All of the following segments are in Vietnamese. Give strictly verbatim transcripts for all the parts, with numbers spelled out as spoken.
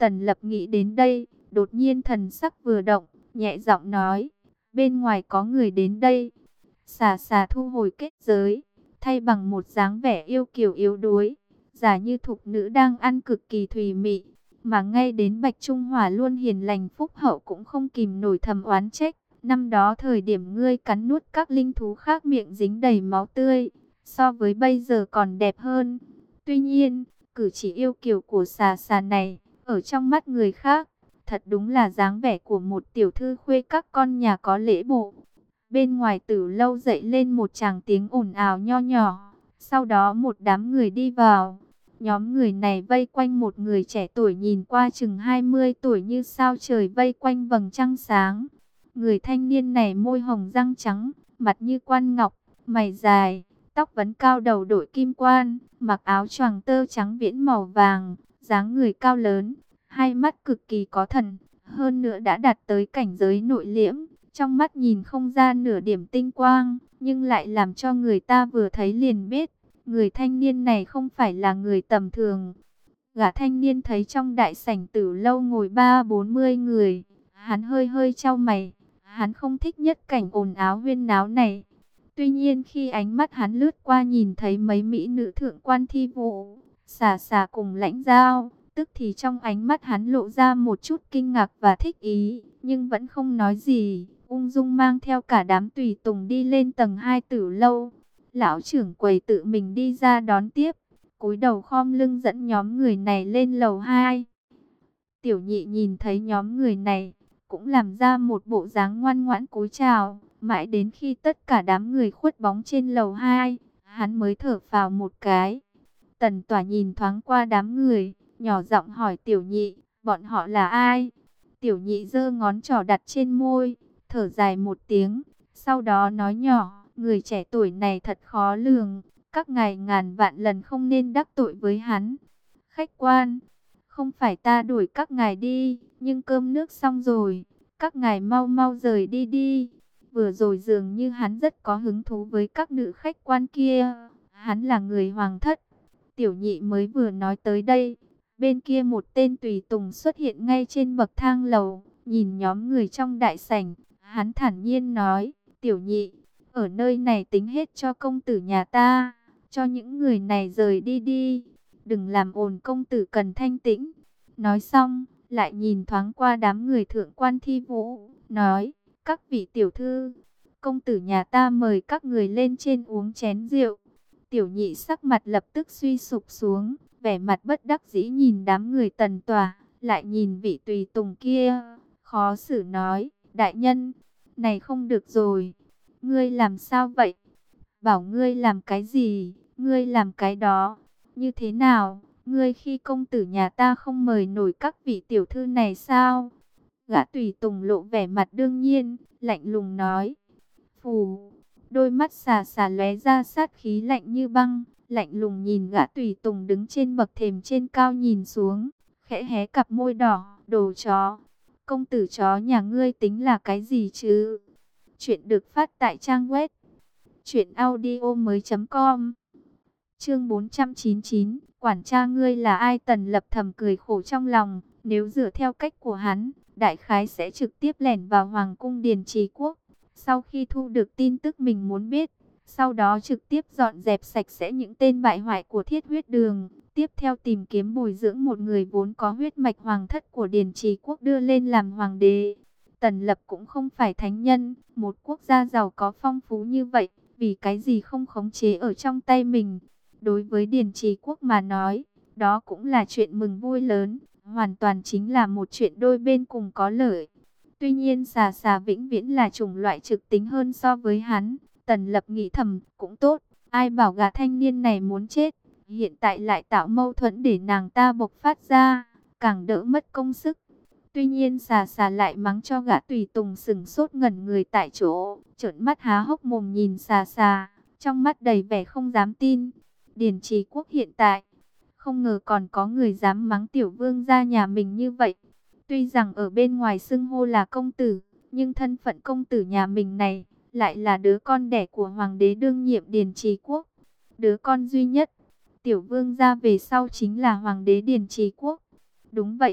Tần Lập nghĩ đến đây, đột nhiên thần sắc vừa động, nhẹ giọng nói, bên ngoài có người đến đây. Xà xà thu hồi kết giới, thay bằng một dáng vẻ yêu kiều yếu đuối, giả như thục nữ đang ăn cực kỳ thùy mị, mà ngay đến Bạch Trung Hỏa luôn hiền lành phúc hậu cũng không kìm nổi thầm oán trách. Năm đó thời điểm ngươi cắn nuốt các linh thú khác miệng dính đầy máu tươi, so với bây giờ còn đẹp hơn. Tuy nhiên, cử chỉ yêu kiều của xà xà này, ở trong mắt người khác, thật đúng là dáng vẻ của một tiểu thư khuê các con nhà có lễ bộ. Bên ngoài Tử lâu dậy lên một tràng tiếng ồn ào nho nhỏ, sau đó một đám người đi vào. Nhóm người này vây quanh một người trẻ tuổi nhìn qua chừng hai mươi tuổi như sao trời vây quanh vầng trăng sáng. Người thanh niên này môi hồng răng trắng, mặt như quan ngọc, mày dài, tóc vấn cao đầu đội kim quan, mặc áo choàng tơ trắng viễn màu vàng, dáng người cao lớn, hai mắt cực kỳ có thần, hơn nữa đã đạt tới cảnh giới nội liễm, trong mắt nhìn không ra nửa điểm tinh quang, nhưng lại làm cho người ta vừa thấy liền biết, người thanh niên này không phải là người tầm thường. Gã thanh niên thấy trong đại sảnh Tử lâu ngồi ba bốn mươi người, hắn hơi hơi chau mày, hắn không thích nhất cảnh ồn áo huyên náo này. Tuy nhiên khi ánh mắt hắn lướt qua nhìn thấy mấy mỹ nữ thượng quan thi vũ, xà xà cùng lãnh giao, tức thì trong ánh mắt hắn lộ ra một chút kinh ngạc và thích ý, nhưng vẫn không nói gì, ung dung mang theo cả đám tùy tùng đi lên tầng hai Tử lâu. Lão trưởng quầy tự mình đi ra đón tiếp, cúi đầu khom lưng dẫn nhóm người này lên lầu hai. Tiểu nhị nhìn thấy nhóm người này, cũng làm ra một bộ dáng ngoan ngoãn cúi chào, mãi đến khi tất cả đám người khuất bóng trên lầu hai, hắn mới thở phào một cái. Tần Tỏa nhìn thoáng qua đám người, nhỏ giọng hỏi tiểu nhị, bọn họ là ai? Tiểu nhị giơ ngón trỏ đặt trên môi, thở dài một tiếng, sau đó nói nhỏ, người trẻ tuổi này thật khó lường, các ngài ngàn vạn lần không nên đắc tội với hắn. Khách quan, không phải ta đuổi các ngài đi, nhưng cơm nước xong rồi, các ngài mau mau rời đi đi. Vừa rồi dường như hắn rất có hứng thú với các nữ khách quan kia, hắn là người hoàng thất. Tiểu nhị mới vừa nói tới đây, bên kia một tên tùy tùng xuất hiện ngay trên bậc thang lầu, nhìn nhóm người trong đại sảnh, hắn thản nhiên nói, tiểu nhị, ở nơi này tính hết cho công tử nhà ta, cho những người này rời đi đi, đừng làm ồn, công tử cần thanh tĩnh. Nói xong, lại nhìn thoáng qua đám người thượng quan thi vũ, nói, các vị tiểu thư, công tử nhà ta mời các người lên trên uống chén rượu. Tiểu nhị sắc mặt lập tức suy sụp xuống, vẻ mặt bất đắc dĩ nhìn đám người Tần Tỏa, lại nhìn vị tùy tùng kia, khó xử nói, đại nhân, này không được rồi, ngươi làm sao vậy? Bảo ngươi làm cái gì, ngươi làm cái đó, như thế nào, ngươi khi công tử nhà ta không mời nổi các vị tiểu thư này sao? Gã tùy tùng lộ vẻ mặt đương nhiên, lạnh lùng nói, phù. Đôi mắt xà xà lóe ra sát khí lạnh như băng, lạnh lùng nhìn gã tùy tùng đứng trên bậc thềm trên cao nhìn xuống, khẽ hé cặp môi đỏ, đồ chó. Công tử chó nhà ngươi tính là cái gì chứ? Chuyện được phát tại trang web truyện audio mới chấm com. Chương bốn trăm chín mươi chín, quản cha ngươi là ai? Tần Lập thầm cười khổ trong lòng, nếu dựa theo cách của hắn, đại khái sẽ trực tiếp lẻn vào hoàng cung Điền Trì Quốc. Sau khi thu được tin tức mình muốn biết, sau đó trực tiếp dọn dẹp sạch sẽ những tên bại hoại của Thiết Huyết Đường, tiếp theo tìm kiếm bồi dưỡng một người vốn có huyết mạch hoàng thất của Điền Trì Quốc đưa lên làm hoàng đế. Tần Lập cũng không phải thánh nhân, một quốc gia giàu có phong phú như vậy, vì cái gì không khống chế ở trong tay mình. Đối với Điền Trì Quốc mà nói, đó cũng là chuyện mừng vui lớn, hoàn toàn chính là một chuyện đôi bên cùng có lợi. Tuy nhiên xà xà vĩnh viễn là chủng loại trực tính hơn so với hắn. Tần Lập nghĩ thầm, cũng tốt, ai bảo gã thanh niên này muốn chết, hiện tại lại tạo mâu thuẫn để nàng ta bộc phát ra, càng đỡ mất công sức. Tuy nhiên xà xà lại mắng cho gã tùy tùng sừng sốt ngẩn người tại chỗ, trợn mắt há hốc mồm nhìn xà xà, trong mắt đầy vẻ không dám tin. Điền Trì Quốc hiện tại, không ngờ còn có người dám mắng tiểu vương gia nhà mình như vậy. Tuy rằng ở bên ngoài xưng hô là công tử, nhưng thân phận công tử nhà mình này lại là đứa con đẻ của hoàng đế đương nhiệm Điền Trì Quốc. Đứa con duy nhất, tiểu vương gia về sau chính là hoàng đế Điền Trì Quốc. Đúng vậy,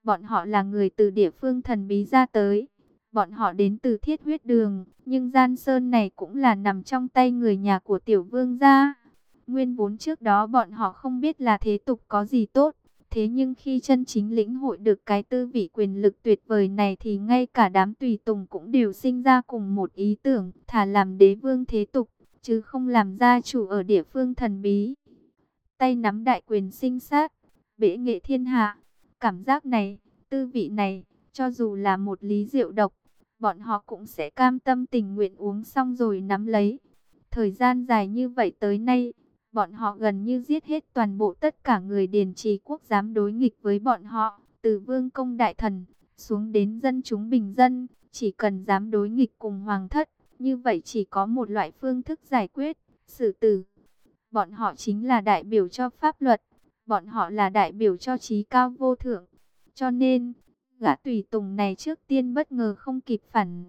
Bọn họ là người từ địa phương thần bí ra tới. Bọn họ đến từ Thiết Huyết Đường, nhưng Gian Sơn này cũng là nằm trong tay người nhà của tiểu vương gia. Nguyên vốn trước đó bọn họ không biết là thế tục có gì tốt. Thế nhưng khi chân chính lĩnh hội được cái tư vị quyền lực tuyệt vời này thì ngay cả đám tùy tùng cũng đều sinh ra cùng một ý tưởng, thà làm đế vương thế tục, chứ không làm gia chủ ở địa phương thần bí. Tay nắm đại quyền sinh sát, bệ nghệ thiên hạ. Cảm giác này, tư vị này, cho dù là một ly rượu độc, bọn họ cũng sẽ cam tâm tình nguyện uống xong rồi nắm lấy. Thời gian dài như vậy tới nay, bọn họ gần như giết hết toàn bộ tất cả người Điền Trì quốc dám đối nghịch với bọn họ, từ vương công đại thần, xuống đến dân chúng bình dân, chỉ cần dám đối nghịch cùng hoàng thất, như vậy chỉ có một loại phương thức giải quyết, xử tử. Bọn họ chính là đại biểu cho pháp luật, bọn họ là đại biểu cho trí cao vô thượng. Cho nên, gã tùy tùng này trước tiên bất ngờ không kịp phản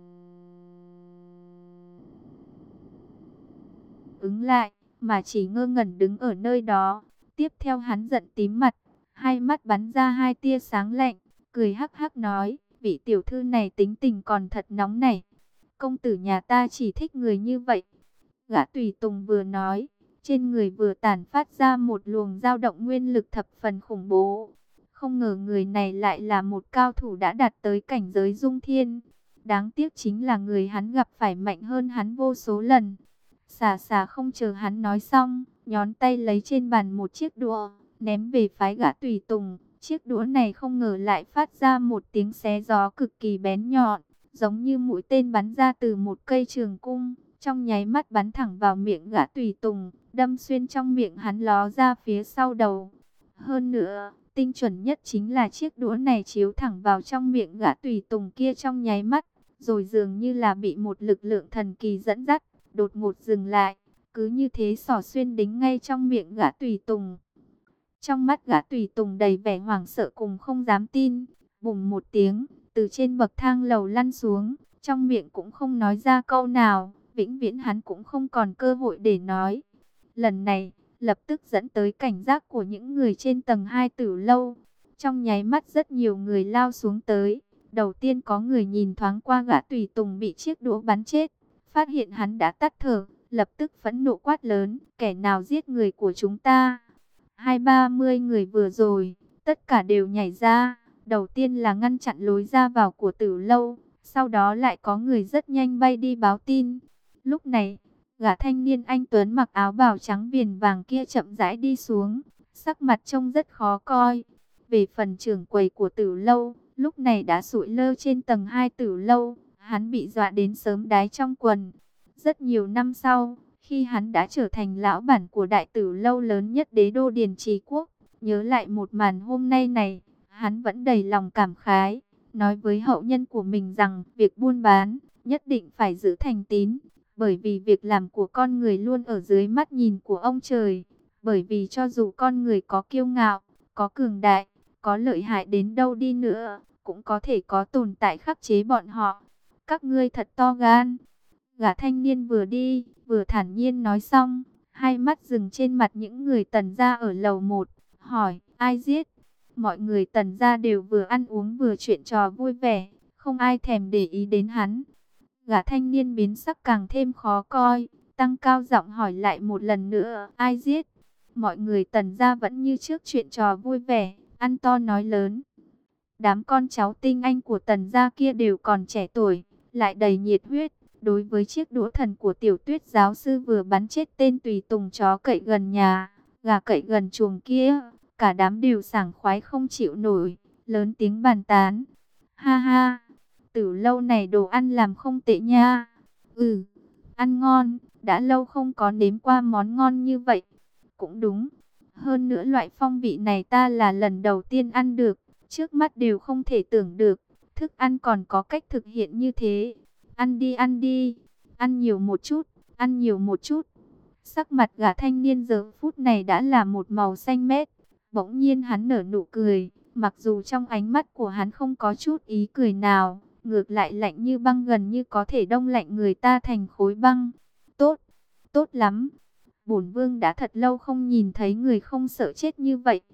ứng lại, mà chỉ ngơ ngẩn đứng ở nơi đó. Tiếp theo hắn giận tím mặt, hai mắt bắn ra hai tia sáng lạnh, cười hắc hắc nói, vị tiểu thư này tính tình còn thật nóng này. Công tử nhà ta chỉ thích người như vậy. Gã tùy tùng vừa nói, trên người vừa tản phát ra một luồng dao động nguyên lực thập phần khủng bố. Không ngờ người này lại là một cao thủ đã đạt tới cảnh giới dung thiên. Đáng tiếc chính là người hắn gặp phải mạnh hơn hắn vô số lần. Xà xà không chờ hắn nói xong, nhón tay lấy trên bàn một chiếc đũa, ném về phái gã tùy tùng. Chiếc đũa này không ngờ lại phát ra một tiếng xé gió cực kỳ bén nhọn, giống như mũi tên bắn ra từ một cây trường cung, trong nháy mắt bắn thẳng vào miệng gã tùy tùng, đâm xuyên trong miệng hắn ló ra phía sau đầu. Hơn nữa, tinh chuẩn nhất chính là chiếc đũa này chiếu thẳng vào trong miệng gã tùy tùng kia trong nháy mắt, rồi dường như là bị một lực lượng thần kỳ dẫn dắt, đột ngột dừng lại, cứ như thế xỏ xuyên đính ngay trong miệng gã tùy tùng. Trong mắt gã tùy tùng đầy vẻ hoảng sợ cùng không dám tin, bùng một tiếng, từ trên bậc thang lầu lăn xuống, trong miệng cũng không nói ra câu nào, vĩnh viễn hắn cũng không còn cơ hội để nói. Lần này, lập tức dẫn tới cảnh giác của những người trên tầng hai Tử lâu. Trong nháy mắt rất nhiều người lao xuống tới. Đầu tiên có người nhìn thoáng qua gã tùy tùng bị chiếc đũa bắn chết, phát hiện hắn đã tắt thở, lập tức phẫn nộ quát lớn, kẻ nào giết người của chúng ta? Hai ba mươi người vừa rồi, tất cả đều nhảy ra. Đầu tiên là ngăn chặn lối ra vào của Tử lâu, sau đó lại có người rất nhanh bay đi báo tin. Lúc này, gã thanh niên anh tuấn mặc áo bào trắng viền vàng kia chậm rãi đi xuống, sắc mặt trông rất khó coi. Về phần trưởng quầy của Tử lâu, lúc này đã sụi lơ trên tầng hai Tử lâu, hắn bị dọa đến sớm đái trong quần. Rất nhiều năm sau, khi hắn đã trở thành lão bản của đại Tử lâu lớn nhất đế đô Điền Trì quốc, nhớ lại một màn hôm nay này, hắn vẫn đầy lòng cảm khái, nói với hậu nhân của mình rằng việc buôn bán nhất định phải giữ thành tín, bởi vì việc làm của con người luôn ở dưới mắt nhìn của ông trời. Bởi vì cho dù con người có kiêu ngạo, có cường đại, có lợi hại đến đâu đi nữa, cũng có thể có tồn tại khắc chế bọn họ. Các ngươi thật to gan. Gã thanh niên vừa đi, vừa thản nhiên nói xong, hai mắt dừng trên mặt những người Tần gia ở lầu một, hỏi, ai giết? Mọi người Tần gia đều vừa ăn uống vừa chuyện trò vui vẻ, không ai thèm để ý đến hắn. Gã thanh niên biến sắc càng thêm khó coi, tăng cao giọng hỏi lại một lần nữa, ai giết? Mọi người Tần gia vẫn như trước chuyện trò vui vẻ, ăn to nói lớn. Đám con cháu tinh anh của Tần gia kia đều còn trẻ tuổi, lại đầy nhiệt huyết. Đối với chiếc đũa thần của Tiểu Tuyết giáo sư vừa bắn chết tên tùy tùng chó cậy gần nhà, gà cậy gần chuồng kia, cả đám đều sảng khoái không chịu nổi, lớn tiếng bàn tán. Ha ha, Tử lâu này đồ ăn làm không tệ nha. Ừ, ăn ngon, đã lâu không có nếm qua món ngon như vậy. Cũng đúng, hơn nữa loại phong vị này ta là lần đầu tiên ăn được, trước mắt đều không thể tưởng được, thức ăn còn có cách thực hiện như thế. Ăn đi ăn đi, ăn nhiều một chút, ăn nhiều một chút. Sắc mặt gã thanh niên giờ phút này đã là một màu xanh mét. Bỗng nhiên hắn nở nụ cười, mặc dù trong ánh mắt của hắn không có chút ý cười nào, ngược lại lạnh như băng, gần như có thể đông lạnh người ta thành khối băng. Tốt, tốt lắm. Bổn vương đã thật lâu không nhìn thấy người không sợ chết như vậy.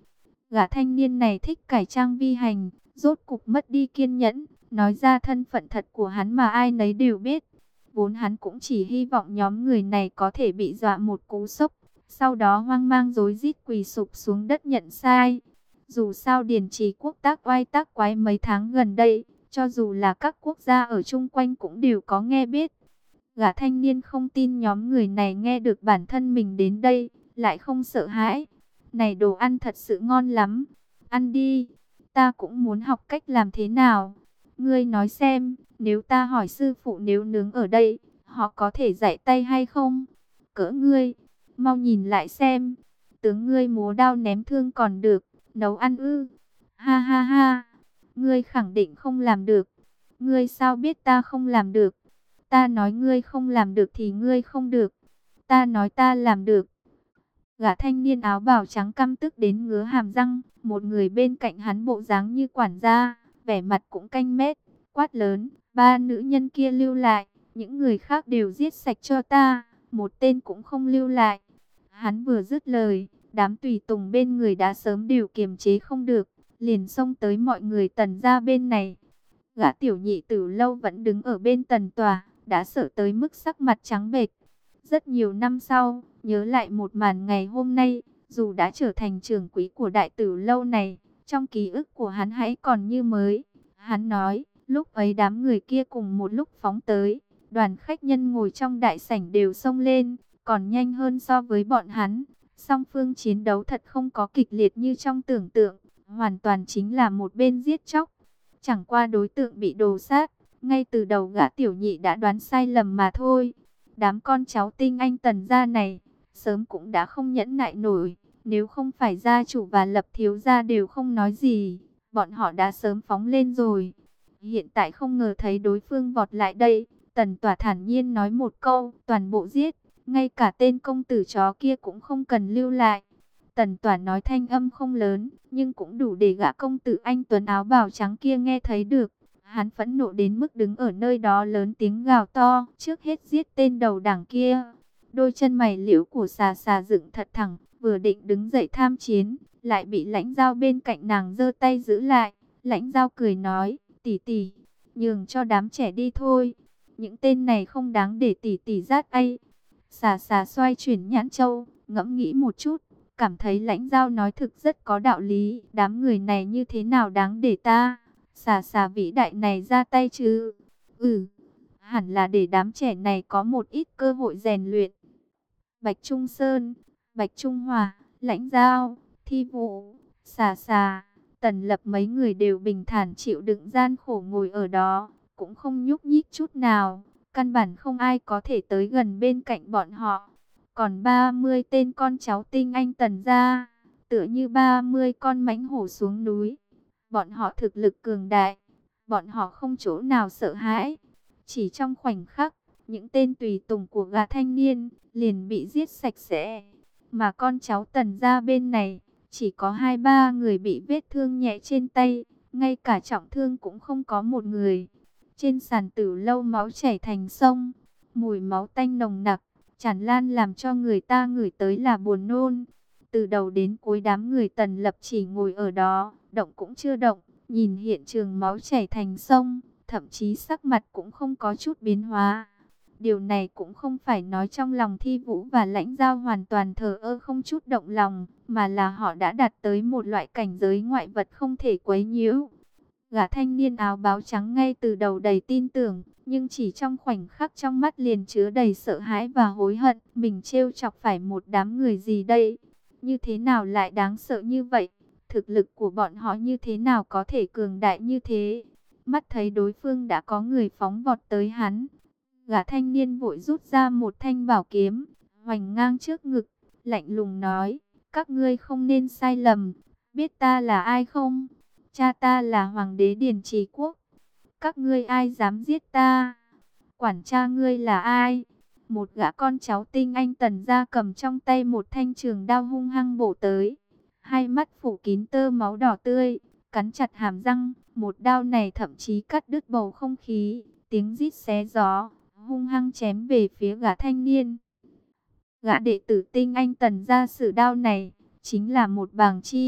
Gã thanh niên này thích cải trang vi hành, rốt cục mất đi kiên nhẫn, nói ra thân phận thật của hắn mà ai nấy đều biết. Vốn hắn cũng chỉ hy vọng nhóm người này có thể bị dọa một cú sốc, sau đó hoang mang rối rít quỳ sụp xuống đất nhận sai. Dù sao Điền Trì Quốc tác oai tác quái mấy tháng gần đây, cho dù là các quốc gia ở chung quanh cũng đều có nghe biết. Gã thanh niên không tin nhóm người này nghe được bản thân mình đến đây, lại không sợ hãi. Này đồ ăn thật sự ngon lắm, ăn đi, ta cũng muốn học cách làm thế nào. Ngươi nói xem, nếu ta hỏi sư phụ nếu nướng ở đây, họ có thể dạy tay hay không? Cỡ ngươi, mau nhìn lại xem, tướng ngươi múa đao ném thương còn được, nấu ăn ư? Ha ha ha, ngươi khẳng định không làm được. Ngươi sao biết ta không làm được? Ta nói ngươi không làm được thì ngươi không được. Ta nói ta làm được. Gã thanh niên áo bào trắng căm tức đến ngứa hàm răng, một người bên cạnh hắn bộ dáng như quản gia, vẻ mặt cũng canh mét, quát lớn, ba nữ nhân kia lưu lại, những người khác đều giết sạch cho ta, một tên cũng không lưu lại. Hắn vừa dứt lời, đám tùy tùng bên người đã sớm đều kiềm chế không được, liền xông tới mọi người Tần gia bên này. Gã tiểu nhị từ lâu vẫn đứng ở bên Tần tòa, đã sợ tới mức sắc mặt trắng bệch. Rất nhiều năm sau, nhớ lại một màn ngày hôm nay, dù đã trở thành trưởng quỹ của đại tử lâu này, trong ký ức của hắn hãy còn như mới. Hắn nói, lúc ấy đám người kia cùng một lúc phóng tới, đoàn khách nhân ngồi trong đại sảnh đều xông lên, còn nhanh hơn so với bọn hắn. Song phương chiến đấu thật không có kịch liệt như trong tưởng tượng, hoàn toàn chính là một bên giết chóc. Chẳng qua đối tượng bị đồ sát, ngay từ đầu gã tiểu nhị đã đoán sai lầm mà thôi. Đám con cháu tinh anh Tần gia này, sớm cũng đã không nhẫn nại nổi. Nếu không phải gia chủ và Lập thiếu gia đều không nói gì, bọn họ đã sớm phóng lên rồi. Hiện tại không ngờ thấy đối phương vọt lại đây, Tần Tỏa thản nhiên nói một câu, toàn bộ giết, ngay cả tên công tử chó kia cũng không cần lưu lại. Tần Tỏa nói thanh âm không lớn, nhưng cũng đủ để gã công tử anh tuấn áo bào trắng kia nghe thấy được. Hắn phẫn nộ đến mức đứng ở nơi đó lớn tiếng gào to, trước hết giết tên đầu đảng kia. Đôi chân mày liễu của xà xà dựng thật thẳng, vừa định đứng dậy tham chiến, lại bị Lãnh Dao bên cạnh nàng giơ tay giữ lại. Lãnh Dao cười nói, tỷ tỷ, nhường cho đám trẻ đi thôi. Những tên này không đáng để tỷ tỷ giết ai. Xà xà xoay chuyển nhãn châu, ngẫm nghĩ một chút, cảm thấy Lãnh Dao nói thực rất có đạo lý. Đám người này như thế nào đáng để ta, xà xà vĩ đại này ra tay chứ? Ừ, hẳn là để đám trẻ này có một ít cơ hội rèn luyện. Bạch Trung Sơn, Bạch Trung Hòa, Lãnh Dao, Thi Vũ, xà xà, Tần Lập mấy người đều bình thản chịu đựng gian khổ ngồi ở đó, cũng không nhúc nhích chút nào. Căn bản không ai có thể tới gần bên cạnh bọn họ. Còn ba mươi tên con cháu tinh anh Tần gia, tựa như ba mươi con mãnh hổ xuống núi. Bọn họ thực lực cường đại, bọn họ không chỗ nào sợ hãi. Chỉ trong khoảnh khắc, những tên tùy tùng của gã thanh niên liền bị giết sạch sẽ. Mà con cháu Tần gia bên này, chỉ có hai ba người bị vết thương nhẹ trên tay, ngay cả trọng thương cũng không có một người. Trên sàn tử lâu máu chảy thành sông, mùi máu tanh nồng nặc, tràn lan làm cho người ta ngửi tới là buồn nôn. Từ đầu đến cuối đám người Tần Lập chỉ ngồi ở đó, động cũng chưa động, nhìn hiện trường máu chảy thành sông, thậm chí sắc mặt cũng không có chút biến hóa. Điều này cũng không phải nói trong lòng Thi Vũ và Lãnh Dao hoàn toàn thờ ơ không chút động lòng, mà là họ đã đạt tới một loại cảnh giới ngoại vật không thể quấy nhiễu. Gã thanh niên áo báo trắng ngay từ đầu đầy tin tưởng, nhưng chỉ trong khoảnh khắc trong mắt liền chứa đầy sợ hãi và hối hận. Mình trêu chọc phải một đám người gì đây? Như thế nào lại đáng sợ như vậy? Thực lực của bọn họ như thế nào có thể cường đại như thế? Mắt thấy đối phương đã có người phóng vọt tới hắn. Gã thanh niên vội rút ra một thanh bảo kiếm, hoành ngang trước ngực, lạnh lùng nói, các ngươi không nên sai lầm, biết ta là ai không? Cha ta là hoàng đế Điền Trì Quốc. Các ngươi ai dám giết ta? Quản cha ngươi là ai? Một gã con cháu tinh anh Tần gia cầm trong tay một thanh trường đao hung hăng bổ tới. Hai mắt phủ kín tơ máu đỏ tươi, cắn chặt hàm răng. Một đao này thậm chí cắt đứt bầu không khí, tiếng rít xé gió, hung hăng chém về phía gã thanh niên. Gã đệ tử tinh anh Tần gia sử đao này, chính là một bàng chi.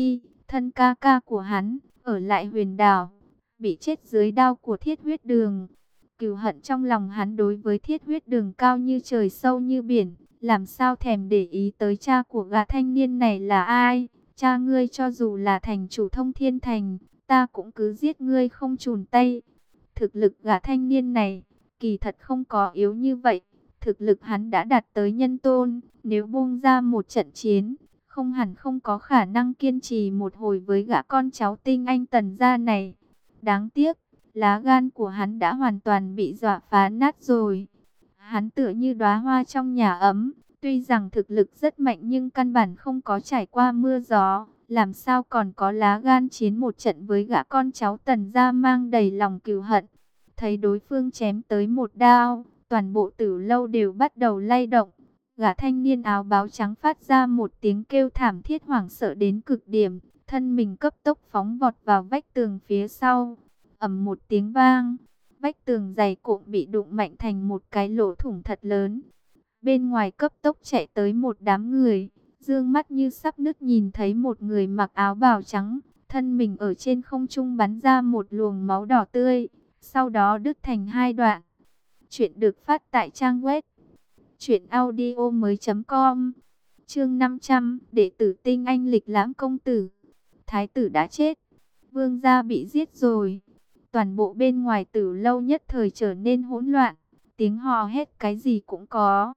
thân ca ca của hắn, ở lại Huyền Đảo, bị chết dưới đao của Thiết Huyết Đường. Cừu hận trong lòng hắn đối với Thiết Huyết Đường cao như trời sâu như biển, làm sao thèm để ý tới cha của gã thanh niên này là ai. Cha ngươi cho dù là thành chủ Thông Thiên Thành, ta cũng cứ giết ngươi không chùn tay. Thực lực gã thanh niên này, kỳ thật không có yếu như vậy. Thực lực hắn đã đạt tới nhân tôn, nếu buông ra một trận chiến, không hẳn không có khả năng kiên trì một hồi với gã con cháu tinh anh Tần gia này. Đáng tiếc, lá gan của hắn đã hoàn toàn bị dọa phá nát rồi. Hắn tựa như đóa hoa trong nhà ấm, tuy rằng thực lực rất mạnh nhưng căn bản không có trải qua mưa gió, làm sao còn có lá gan chiến một trận với gã con cháu Tần gia mang đầy lòng cừu hận. Thấy đối phương chém tới một đao, toàn bộ Tử Lâu đều bắt đầu lay động. Gã thanh niên áo bào trắng phát ra một tiếng kêu thảm thiết hoảng sợ đến cực điểm, thân mình cấp tốc phóng vọt vào vách tường phía sau. Ầm một tiếng vang, vách tường dày cộm bị đụng mạnh thành một cái lỗ thủng thật lớn. Bên ngoài cấp tốc chạy tới một đám người, dương mắt như sắp nứt nhìn thấy một người mặc áo bào trắng, thân mình ở trên không trung bắn ra một luồng máu đỏ tươi, sau đó đứt thành hai đoạn. Chuyện được phát tại trang web truyện audio mới chấm com. Chương năm trăm, đệ tử tinh anh lịch lãm công tử. Thái tử đã chết, vương gia bị giết rồi. Toàn bộ bên ngoài Tử Lâu nhất thời trở nên hỗn loạn, tiếng hò hét cái gì cũng có.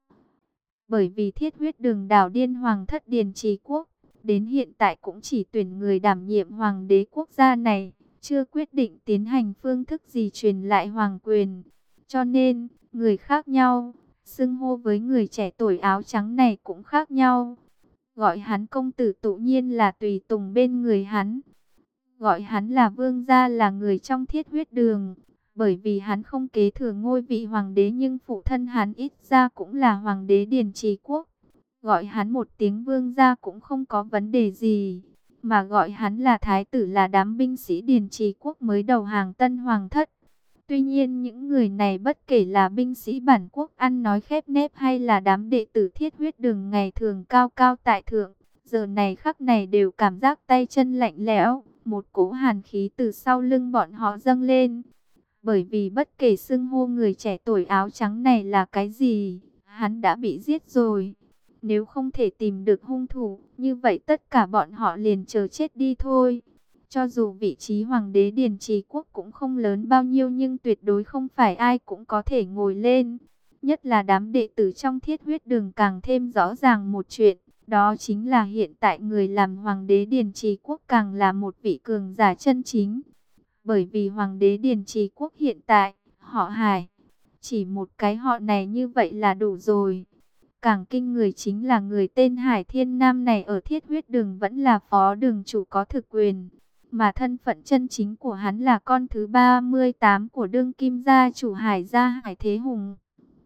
Bởi vì Thiết Huyết Đường đảo điên hoàng thất Điền Trì Quốc, đến hiện tại cũng chỉ tuyển người đảm nhiệm hoàng đế quốc gia này, chưa quyết định tiến hành phương thức gì truyền lại hoàng quyền. Cho nên, người khác nhau, xưng hô với người trẻ tuổi áo trắng này cũng khác nhau. Gọi hắn công tử tự nhiên là tùy tùng bên người hắn. Gọi hắn là vương gia là người trong Thiết Huyết Đường. Bởi vì hắn không kế thừa ngôi vị hoàng đế nhưng phụ thân hắn ít ra cũng là hoàng đế Điền Trì Quốc. Gọi hắn một tiếng vương gia cũng không có vấn đề gì. Mà gọi hắn là thái tử là đám binh sĩ Điền Trì Quốc mới đầu hàng tân hoàng thất. Tuy nhiên những người này bất kể là binh sĩ bản quốc ăn nói khép nép hay là đám đệ tử Thiết Huyết Đường ngày thường cao cao tại thượng, giờ này khắc này đều cảm giác tay chân lạnh lẽo, một cỗ hàn khí từ sau lưng bọn họ dâng lên. Bởi vì bất kể xưng hô người trẻ tuổi áo trắng này là cái gì, hắn đã bị giết rồi. Nếu không thể tìm được hung thủ, như vậy tất cả bọn họ liền chờ chết đi thôi. Cho dù vị trí hoàng đế Điền Trì Quốc cũng không lớn bao nhiêu nhưng tuyệt đối không phải ai cũng có thể ngồi lên. Nhất là đám đệ tử trong Thiết Huyết Đường càng thêm rõ ràng một chuyện, đó chính là hiện tại người làm hoàng đế Điền Trì Quốc càng là một vị cường giả chân chính. Bởi vì hoàng đế Điền Trì Quốc hiện tại, họ Hải, chỉ một cái họ này như vậy là đủ rồi. Càng kinh người chính là người tên Hải Thiên Nam này ở Thiết Huyết Đường vẫn là phó đường chủ có thực quyền. Mà thân phận chân chính của hắn là con thứ ba mươi tám của đương kim gia chủ Hải gia Hải Thế Hùng.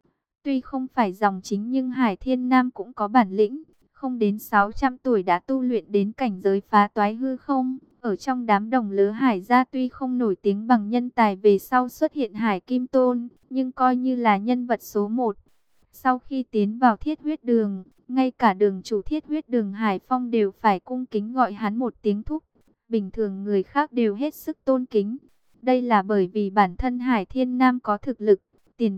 Tuy không phải dòng chính nhưng Hải Thiên Nam cũng có bản lĩnh, không đến sáu trăm tuổi đã tu luyện đến cảnh giới phá toái hư không. Ở trong đám đồng lứa Hải gia tuy không nổi tiếng bằng nhân tài về sau xuất hiện Hải Kim Tôn, nhưng coi như là nhân vật số một. Sau khi tiến vào Thiết Huyết Đường, ngay cả đường chủ Thiết Huyết Đường Hải Phong đều phải cung kính gọi hắn một tiếng thúc. Bình thường người khác đều hết sức tôn kính. Đây là bởi vì bản thân Hải Thiên Nam có thực lực, tiền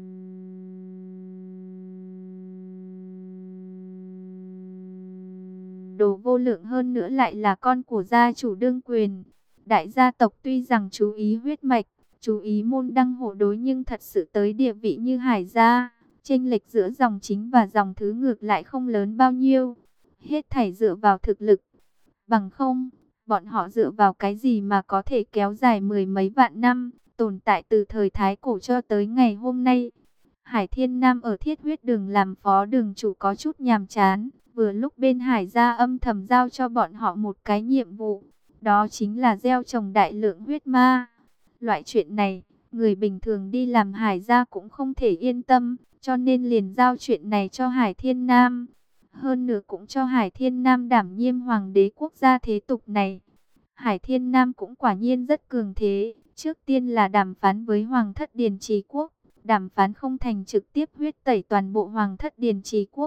đồ vô lượng, hơn nữa lại là con của gia chủ đương quyền. Đại gia tộc tuy rằng chú ý huyết mạch, chú ý môn đăng hộ đối nhưng thật sự tới địa vị như Hải gia, chênh lệch giữa dòng chính và dòng thứ ngược lại không lớn bao nhiêu. Hết thảy dựa vào thực lực. Bằng không, bọn họ dựa vào cái gì mà có thể kéo dài mười mấy vạn năm, tồn tại từ thời Thái Cổ cho tới ngày hôm nay. Hải Thiên Nam ở Thiết Huyết Đường làm phó đường chủ có chút nhàm chán. Vừa lúc bên Hải gia âm thầm giao cho bọn họ một cái nhiệm vụ, đó chính là gieo trồng đại lượng huyết ma. Loại chuyện này, người bình thường đi làm Hải gia cũng không thể yên tâm, cho nên liền giao chuyện này cho Hải Thiên Nam. Hơn nữa cũng cho Hải Thiên Nam đảm nhiệm hoàng đế quốc gia thế tục này. Hải Thiên Nam cũng quả nhiên rất cường thế, trước tiên là đàm phán với hoàng thất Điền Trì Quốc, đàm phán không thành trực tiếp huyết tẩy toàn bộ hoàng thất Điền Trì Quốc.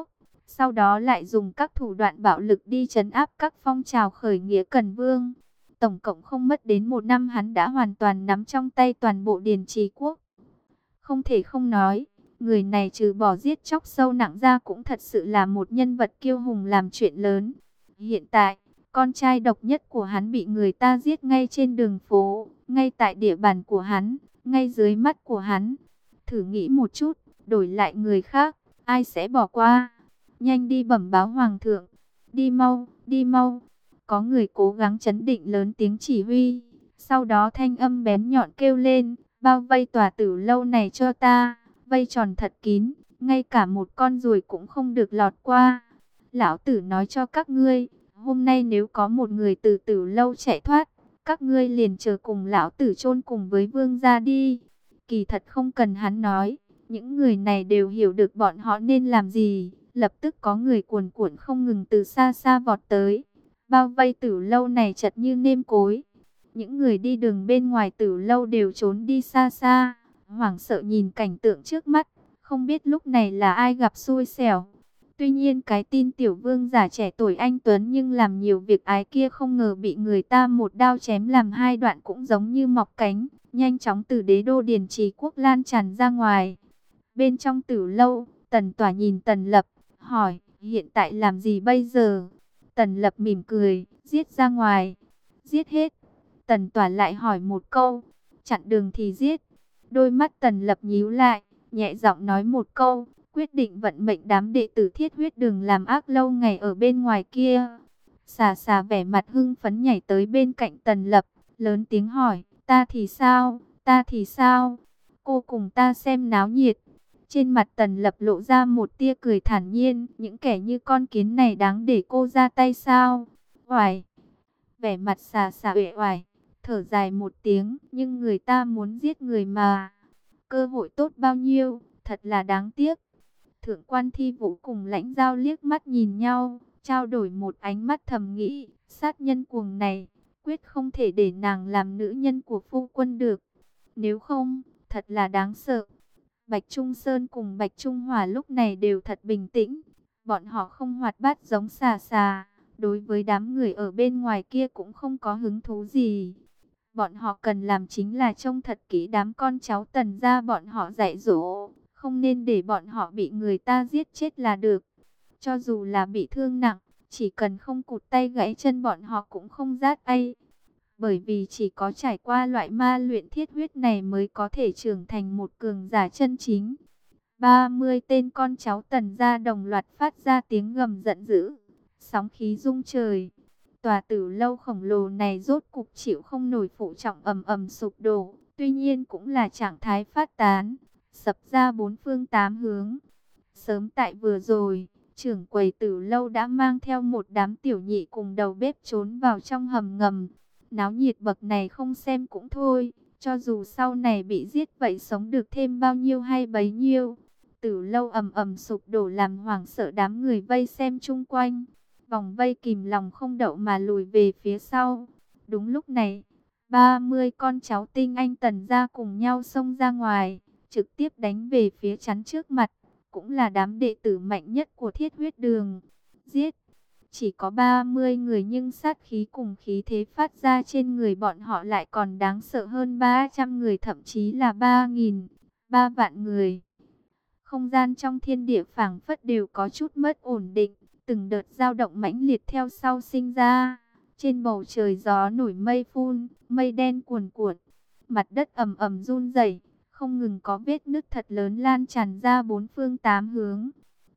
sau đó lại dùng các thủ đoạn bạo lực đi trấn áp các phong trào khởi nghĩa Cần Vương. Tổng cộng không mất đến một năm hắn đã hoàn toàn nắm trong tay toàn bộ Điền Trì Quốc. Không thể không nói, người này trừ bỏ giết chóc sâu nặng ra cũng thật sự là một nhân vật kiêu hùng làm chuyện lớn. Hiện tại, con trai độc nhất của hắn bị người ta giết ngay trên đường phố, ngay tại địa bàn của hắn, ngay dưới mắt của hắn. Thử nghĩ một chút, đổi lại người khác, ai sẽ bỏ qua? Nhanh đi bẩm báo hoàng thượng, đi mau, đi mau. Có người cố gắng trấn định lớn tiếng chỉ huy, sau đó thanh âm bén nhọn kêu lên, bao vây tòa tử lâu này cho ta, vây tròn thật kín, ngay cả một con ruồi cũng không được lọt qua. Lão tử nói cho các ngươi, hôm nay nếu có một người từ tử lâu chạy thoát, các ngươi liền chờ cùng lão tử chôn cùng với vương gia đi. Kỳ thật không cần hắn nói, những người này đều hiểu được bọn họ nên làm gì. Lập tức có người cuồn cuộn không ngừng từ xa xa vọt tới, bao vây tử lâu này chật như nêm cối. Những người đi đường bên ngoài tử lâu đều trốn đi xa xa, hoảng sợ nhìn cảnh tượng trước mắt, không biết lúc này là ai gặp xui xẻo. Tuy nhiên cái tin tiểu vương giả trẻ tuổi anh tuấn nhưng làm nhiều việc ái kia không ngờ bị người ta một đao chém làm hai đoạn cũng giống như mọc cánh, nhanh chóng từ đế đô Điền Trì Quốc lan tràn ra ngoài. Bên trong tử lâu, Tần Tỏa nhìn Tần Lập, hỏi, hiện tại làm gì bây giờ? Tần Lập mỉm cười, giết ra ngoài. Giết hết. Tần Tỏa lại hỏi một câu, chặn đường thì giết. Đôi mắt Tần Lập nhíu lại, nhẹ giọng nói một câu, quyết định vận mệnh đám đệ tử Thiết Huyết Đường làm ác lâu ngày ở bên ngoài kia. Xà xà vẻ mặt hưng phấn nhảy tới bên cạnh Tần Lập, lớn tiếng hỏi, ta thì sao, ta thì sao? Cô cùng ta xem náo nhiệt. Trên mặt Tần Lập lộ ra một tia cười thản nhiên, những kẻ như con kiến này đáng để cô ra tay sao? Oải! Vẻ mặt xà xà uể oải, thở dài một tiếng, nhưng người ta muốn giết người mà. Cơ hội tốt bao nhiêu, thật là đáng tiếc. Thượng quan Thi Vũ cùng Lãnh Giao liếc mắt nhìn nhau, trao đổi một ánh mắt thầm nghĩ, sát nhân cuồng này, quyết không thể để nàng làm nữ nhân của phu quân được. Nếu không, thật là đáng sợ. Bạch Trung Sơn cùng Bạch Trung Hòa lúc này đều thật bình tĩnh. Bọn họ không hoạt bát giống xà xà. Đối với đám người ở bên ngoài kia cũng không có hứng thú gì. Bọn họ cần làm chính là trông thật kỹ đám con cháu Tần gia bọn họ dạy dỗ. Không nên để bọn họ bị người ta giết chết là được. Cho dù là bị thương nặng, chỉ cần không cụt tay gãy chân bọn họ cũng không rát ai. Bởi vì chỉ có trải qua loại ma luyện thiết huyết này mới có thể trưởng thành một cường giả chân chính. ba mươi tên con cháu Tần gia đồng loạt phát ra tiếng gầm giận dữ. Sóng khí rung trời. Tòa tử lâu khổng lồ này rốt cục chịu không nổi phụ trọng ầm ầm sụp đổ. Tuy nhiên cũng là trạng thái phát tán, sập ra bốn phương tám hướng. Sớm tại vừa rồi, trưởng quầy tử lâu đã mang theo một đám tiểu nhị cùng đầu bếp trốn vào trong hầm ngầm. Náo nhiệt bậc này không xem cũng thôi, cho dù sau này bị giết vậy sống được thêm bao nhiêu hay bấy nhiêu. Tử lâu ầm ầm sụp đổ làm hoảng sợ đám người vây xem chung quanh. Vòng vây kìm lòng không đậu mà lùi về phía sau. Đúng lúc này, ba mươi con cháu tinh anh Tần gia cùng nhau xông ra ngoài, trực tiếp đánh về phía chắn trước mặt, cũng là đám đệ tử mạnh nhất của Thiết Huyết Đường. Giết! Chỉ có ba mươi người nhưng sát khí cùng khí thế phát ra trên người bọn họ lại còn đáng sợ hơn ba trăm người, thậm chí là ba nghìn, ba vạn người. Không gian trong thiên địa phảng phất đều có chút mất ổn định, từng đợt dao động mãnh liệt theo sau sinh ra. Trên bầu trời gió nổi mây phun, mây đen cuồn cuộn, mặt đất ầm ầm run rẩy, không ngừng có vết nứt thật lớn lan tràn ra bốn phương tám hướng.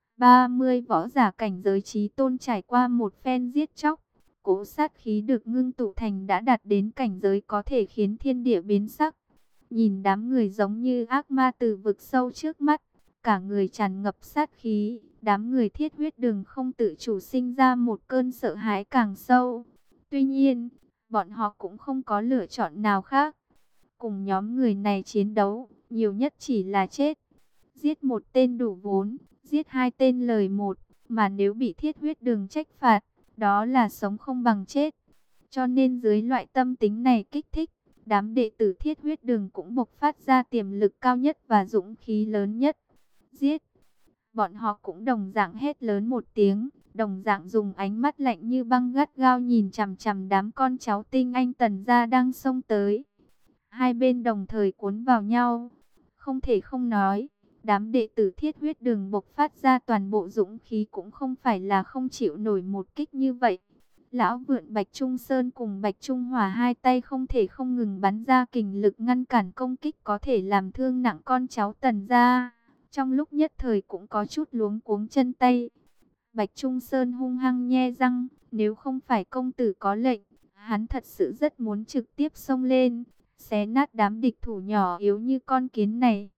ba mươi võ giả cảnh giới chí tôn trải qua một phen giết chóc, cỗ sát khí được ngưng tụ thành đã đạt đến cảnh giới có thể khiến thiên địa biến sắc. Nhìn đám người giống như ác ma từ vực sâu trước mắt, cả người tràn ngập sát khí, đám người Thiết Huyết Đường không tự chủ sinh ra một cơn sợ hãi càng sâu. Tuy nhiên, bọn họ cũng không có lựa chọn nào khác. Cùng nhóm người này chiến đấu, nhiều nhất chỉ là chết. Giết một tên đủ vốn, giết hai tên lời một, mà nếu bị Thiết Huyết Đường trách phạt, đó là sống không bằng chết. Cho nên dưới loại tâm tính này kích thích, đám đệ tử Thiết Huyết Đường cũng bộc phát ra tiềm lực cao nhất và dũng khí lớn nhất. Giết! Bọn họ cũng đồng dạng hét lớn một tiếng, đồng dạng dùng ánh mắt lạnh như băng gắt gao nhìn chằm chằm đám con cháu tinh anh Tần gia đang xông tới. Hai bên đồng thời cuốn vào nhau. Không thể không nói, đám đệ tử Thiết Huyết Đường bộc phát ra toàn bộ dũng khí cũng không phải là không chịu nổi một kích như vậy. Lão Vượn Bạch Trung Sơn cùng Bạch Trung Hòa hai tay không thể không ngừng bắn ra kình lực ngăn cản công kích có thể làm thương nặng con cháu Tần gia. Trong lúc nhất thời cũng có chút luống cuống chân tay. Bạch Trung Sơn hung hăng nhe răng, nếu không phải công tử có lệnh, hắn thật sự rất muốn trực tiếp xông lên, xé nát đám địch thủ nhỏ yếu như con kiến này.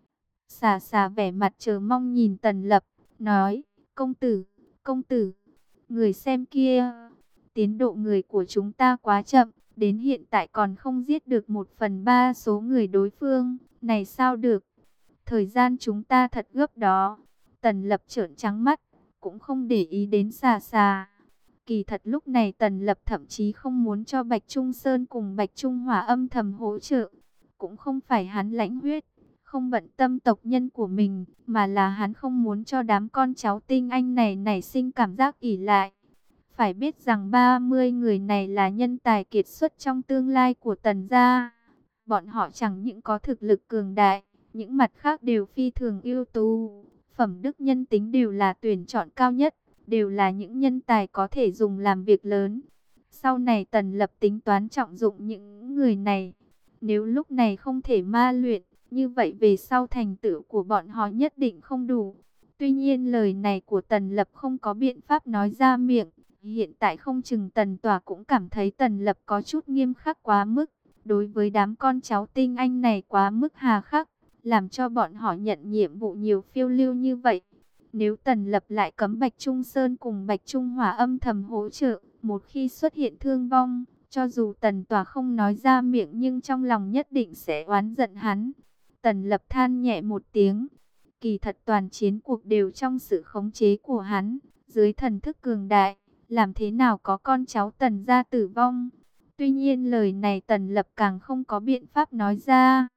Xà xà vẻ mặt chờ mong nhìn Tần Lập, nói, công tử, công tử, người xem kia, tiến độ người của chúng ta quá chậm, đến hiện tại còn không giết được một phần ba số người đối phương, này sao được, thời gian chúng ta thật gấp đó. Tần Lập trợn trắng mắt, cũng không để ý đến xà xà. Kỳ thật lúc này Tần Lập thậm chí không muốn cho Bạch Trung Sơn cùng Bạch Trung Hòa âm thầm hỗ trợ. Cũng không phải hắn lãnh huyết, không bận tâm tộc nhân của mình, mà là hắn không muốn cho đám con cháu tinh anh này nảy sinh cảm giác ỷ lại. Phải biết rằng ba mươi người này là nhân tài kiệt xuất trong tương lai của Tần gia. Bọn họ chẳng những có thực lực cường đại, những mặt khác đều phi thường ưu tú. Phẩm đức nhân tính đều là tuyển chọn cao nhất, đều là những nhân tài có thể dùng làm việc lớn. Sau này Tần Lập tính toán trọng dụng những người này. Nếu lúc này không thể ma luyện, như vậy về sau thành tựu của bọn họ nhất định không đủ. Tuy nhiên lời này của Tần Lập không có biện pháp nói ra miệng. Hiện tại không chừng Tần Tỏa cũng cảm thấy Tần Lập có chút nghiêm khắc quá mức. Đối với đám con cháu tinh anh này quá mức hà khắc, làm cho bọn họ nhận nhiệm vụ nhiều phiêu lưu như vậy. Nếu Tần Lập lại cấm Bạch Trung Sơn cùng Bạch Trung Hòa âm thầm hỗ trợ, một khi xuất hiện thương vong, cho dù Tần Tỏa không nói ra miệng nhưng trong lòng nhất định sẽ oán giận hắn. Tần Lập than nhẹ một tiếng, kỳ thật toàn chiến cuộc đều trong sự khống chế của hắn, dưới thần thức cường đại, làm thế nào có con cháu Tần gia tử vong. Tuy nhiên lời này Tần Lập càng không có biện pháp nói ra.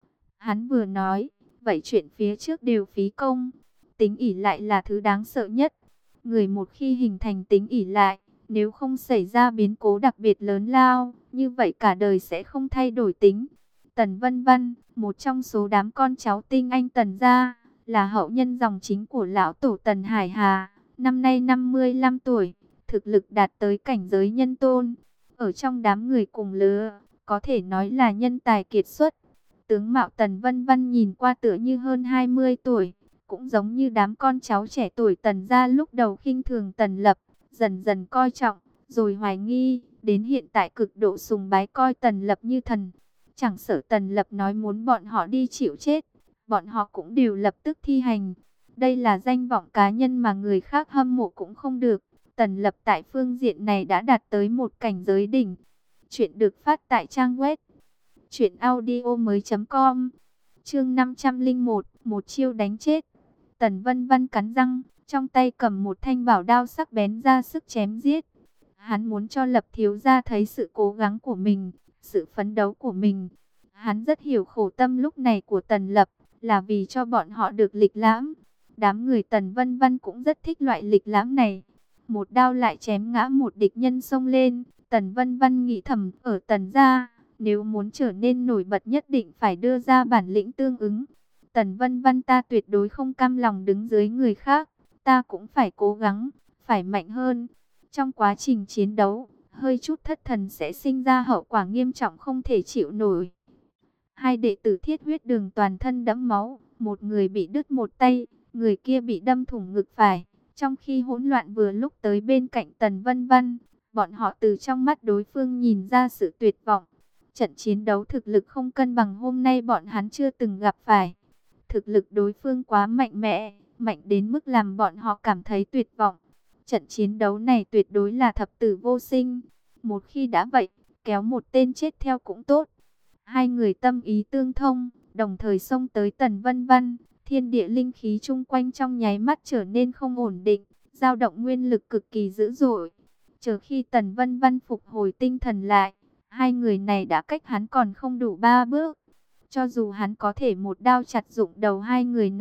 Hắn vừa nói, vậy chuyện phía trước đều phí công. Tính ỷ lại là thứ đáng sợ nhất. Người một khi hình thành tính ỷ lại, nếu không xảy ra biến cố đặc biệt lớn lao, như vậy cả đời sẽ không thay đổi tính. Tần Vân Văn, một trong số đám con cháu tinh anh Tần gia, là hậu nhân dòng chính của lão tổ Tần Hải Hà, năm nay năm mươi lăm tuổi, thực lực đạt tới cảnh giới nhân tôn. Ở trong đám người cùng lứa, có thể nói là nhân tài kiệt xuất. Tướng mạo Tần Vân Văn nhìn qua tựa như hơn hai mươi tuổi, cũng giống như đám con cháu trẻ tuổi Tần gia lúc đầu khinh thường Tần Lập, dần dần coi trọng, rồi hoài nghi, đến hiện tại cực độ sùng bái coi Tần Lập như thần. Chẳng sợ Tần Lập nói muốn bọn họ đi chịu chết, bọn họ cũng đều lập tức thi hành. Đây là danh vọng cá nhân mà người khác hâm mộ cũng không được. Tần Lập tại phương diện này đã đạt tới một cảnh giới đỉnh. Chuyện được phát tại trang web truyện audio mới chấm com. Chương năm trăm lẻ một, một chiêu đánh chết. Tần Vân Văn cắn răng, trong tay cầm một thanh bảo đao sắc bén ra sức chém giết. Hắn muốn cho Lập thiếu gia thấy sự cố gắng của mình, sự phấn đấu của mình. Hắn rất hiểu khổ tâm lúc này của Tần Lập, là vì cho bọn họ được lịch lãm. Đám người Tần Vân Văn cũng rất thích loại lịch lãm này. Một đao lại chém ngã một địch nhân xông lên. Tần Vân Văn nghĩ thầm, ở Tần gia, nếu muốn trở nên nổi bật nhất định phải đưa ra bản lĩnh tương ứng. Tần Vân Văn, ta tuyệt đối không cam lòng đứng dưới người khác, ta cũng phải cố gắng, phải mạnh hơn. Trong quá trình chiến đấu, hơi chút thất thần sẽ sinh ra hậu quả nghiêm trọng không thể chịu nổi. Hai đệ tử Thiết Huyết Đường toàn thân đẫm máu, một người bị đứt một tay, người kia bị đâm thủng ngực phải. Trong khi hỗn loạn vừa lúc tới bên cạnh Tần Vân Văn, bọn họ từ trong mắt đối phương nhìn ra sự tuyệt vọng. Trận chiến đấu thực lực không cân bằng hôm nay bọn hắn chưa từng gặp phải. Thực lực đối phương quá mạnh mẽ, mạnh đến mức làm bọn họ cảm thấy tuyệt vọng. Trận chiến đấu này tuyệt đối là thập tử vô sinh. Một khi đã vậy, kéo một tên chết theo cũng tốt. Hai người tâm ý tương thông, đồng thời xông tới Tần Vân Văn. Thiên địa linh khí chung quanh trong nháy mắt trở nên không ổn định, dao động nguyên lực cực kỳ dữ dội. Chờ khi Tần Vân Văn phục hồi tinh thần lại, hai người này đã cách hắn còn không đủ ba bước. Cho dù hắn có thể một đao chặt dụng đầu hai người này,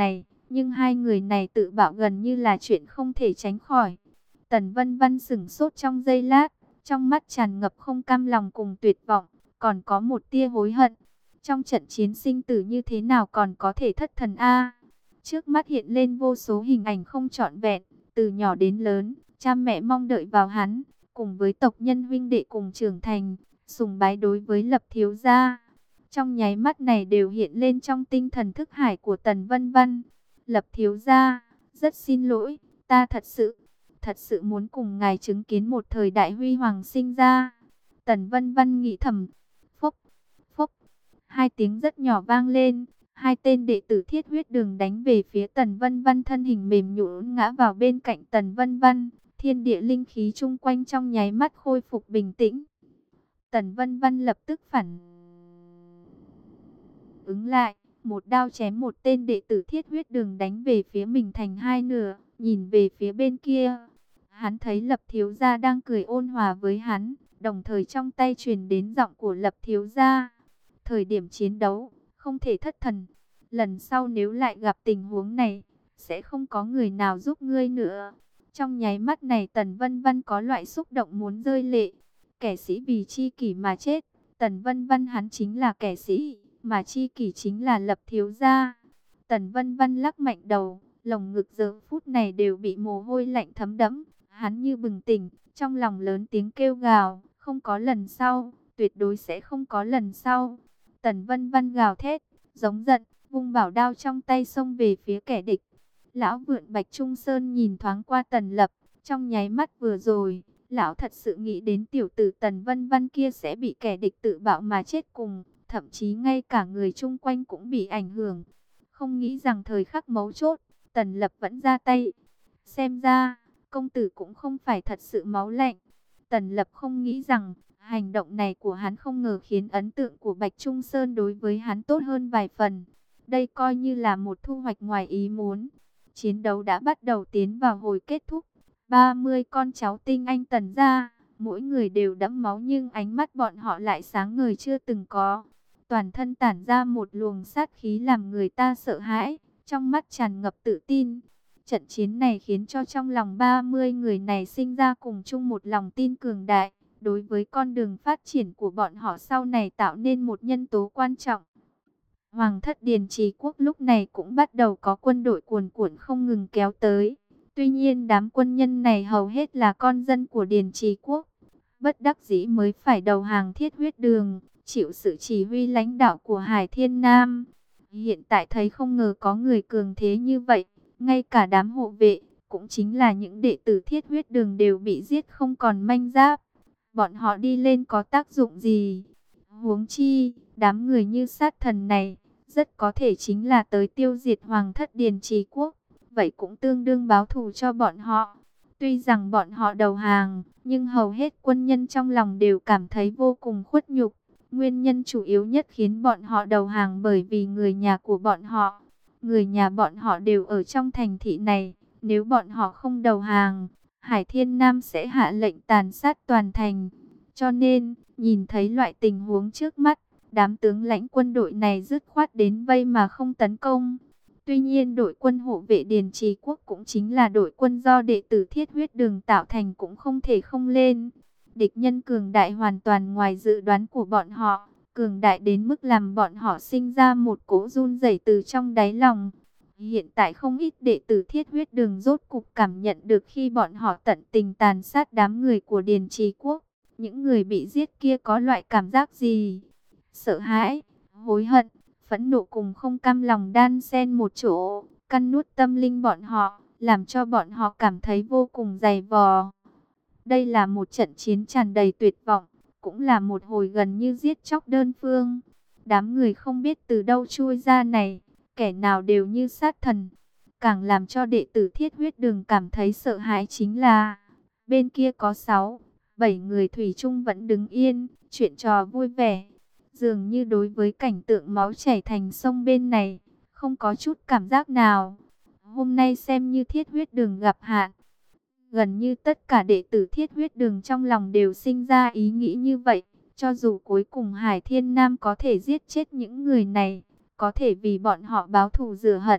Nhưng hai người này tự bảo gần như là chuyện không thể tránh khỏi. Tần Vân Vân sững sốt trong giây lát, trong mắt tràn ngập không cam lòng cùng tuyệt vọng, còn có một tia hối hận. Trong trận chiến sinh tử như thế nào còn có thể thất thần a? Trước mắt hiện lên vô số hình ảnh không trọn vẹn, từ nhỏ đến lớn, cha mẹ mong đợi vào hắn, cùng với tộc nhân huynh đệ cùng trưởng thành, sùng bái đối với Lập thiếu gia. Trong nháy mắt này đều hiện lên trong tinh thần thức hải của Tần Vân Vân. Lập thiếu gia, rất xin lỗi, ta thật sự, thật sự muốn cùng ngài chứng kiến một thời đại huy hoàng sinh ra. Tần Vân Vân nghĩ thầm. Phốc, phốc, hai tiếng rất nhỏ vang lên. Hai tên đệ tử Thiết Huyết Đường đánh về phía Tần Vân Vân, thân hình mềm nhũn ngã vào bên cạnh Tần Vân Vân. Thiên địa linh khí chung quanh trong nháy mắt khôi phục bình tĩnh. Tần Vân Vân lập tức phản ứng lại, một đao chém một tên đệ tử Thiết Huyết Đường đánh về phía mình thành hai nửa, nhìn về phía bên kia. Hắn thấy Lập thiếu gia đang cười ôn hòa với hắn, đồng thời trong tay truyền đến giọng của Lập thiếu gia. Thời điểm chiến đấu, không thể thất thần. Lần sau nếu lại gặp tình huống này, sẽ không có người nào giúp ngươi nữa. Trong nháy mắt này Tần Vân Vân có loại xúc động muốn rơi lệ. Kẻ sĩ vì chi kỷ mà chết, Tần Vân Vân hắn chính là kẻ sĩ, mà chi kỷ chính là Lập thiếu gia. Tần Vân Vân lắc mạnh đầu, lồng ngực giờ phút này đều bị mồ hôi lạnh thấm đẫm. Hắn như bừng tỉnh, trong lòng lớn tiếng kêu gào, không có lần sau, tuyệt đối sẽ không có lần sau. Tần Vân Vân gào thét, giống giận, vung bảo đao trong tay xông về phía kẻ địch. Lão Vượn Bạch Trung Sơn nhìn thoáng qua Tần Lập, trong nháy mắt vừa rồi, lão thật sự nghĩ đến tiểu tử Tần Vân Vân kia sẽ bị kẻ địch tự bạo mà chết cùng, thậm chí ngay cả người chung quanh cũng bị ảnh hưởng. Không nghĩ rằng thời khắc mấu chốt, Tần Lập vẫn ra tay. Xem ra, công tử cũng không phải thật sự máu lạnh. Tần Lập không nghĩ rằng, hành động này của hắn không ngờ khiến ấn tượng của Bạch Trung Sơn đối với hắn tốt hơn vài phần. Đây coi như là một thu hoạch ngoài ý muốn. Chiến đấu đã bắt đầu tiến vào hồi kết thúc. ba mươi con cháu tinh anh Tần gia, mỗi người đều đẫm máu nhưng ánh mắt bọn họ lại sáng ngời chưa từng có. Toàn thân tản ra một luồng sát khí làm người ta sợ hãi, trong mắt tràn ngập tự tin. Trận chiến này khiến cho trong lòng ba mươi người này sinh ra cùng chung một lòng tin cường đại, đối với con đường phát triển của bọn họ sau này tạo nên một nhân tố quan trọng. Hoàng thất Điền Trì Quốc lúc này cũng bắt đầu có quân đội cuồn cuộn không ngừng kéo tới. Tuy nhiên đám quân nhân này hầu hết là con dân của Điền Trì Quốc, bất đắc dĩ mới phải đầu hàng Thiết Huyết Đường, chịu sự chỉ huy lãnh đạo của Hải Thiên Nam. Hiện tại thấy không ngờ có người cường thế như vậy, ngay cả đám hộ vệ, cũng chính là những đệ tử Thiết Huyết Đường đều bị giết không còn manh giáp. Bọn họ đi lên có tác dụng gì? Huống chi, đám người như sát thần này, rất có thể chính là tới tiêu diệt Hoàng thất Điền Trì Quốc. Vậy cũng tương đương báo thù cho bọn họ. Tuy rằng bọn họ đầu hàng, nhưng hầu hết quân nhân trong lòng đều cảm thấy vô cùng khuất nhục. Nguyên nhân chủ yếu nhất khiến bọn họ đầu hàng bởi vì người nhà của bọn họ. Người nhà bọn họ đều ở trong thành thị này. Nếu bọn họ không đầu hàng, Hải Thiên Nam sẽ hạ lệnh tàn sát toàn thành. Cho nên, nhìn thấy loại tình huống trước mắt, đám tướng lãnh quân đội này dứt khoát đến vây mà không tấn công. Tuy nhiên đội quân hộ vệ Điền Trì Quốc cũng chính là đội quân do đệ tử Thiết Huyết Đường tạo thành cũng không thể không lên. Địch nhân cường đại hoàn toàn ngoài dự đoán của bọn họ, cường đại đến mức làm bọn họ sinh ra một cỗ run rẩy từ trong đáy lòng. Hiện tại không ít đệ tử Thiết Huyết Đường rốt cục cảm nhận được khi bọn họ tận tình tàn sát đám người của Điền Trì Quốc, những người bị giết kia có loại cảm giác gì? Sợ hãi, hối hận, phẫn nộ cùng không cam lòng đan xen một chỗ, căn nuốt tâm linh bọn họ, làm cho bọn họ cảm thấy vô cùng dày vò. Đây là một trận chiến tràn đầy tuyệt vọng, cũng là một hồi gần như giết chóc đơn phương. Đám người không biết từ đâu chui ra này, kẻ nào đều như sát thần. Càng làm cho đệ tử Thiết Huyết Đường cảm thấy sợ hãi chính là, bên kia có sáu, bảy người thủy chung vẫn đứng yên, chuyện trò vui vẻ. Dường như đối với cảnh tượng máu chảy thành sông bên này, không có chút cảm giác nào. Hôm nay xem như Thiết Huyết Đường gặp hạn. Gần như tất cả đệ tử Thiết Huyết Đường trong lòng đều sinh ra ý nghĩ như vậy. Cho dù cuối cùng Hải Thiên Nam có thể giết chết những người này, có thể vì bọn họ báo thù rửa hận,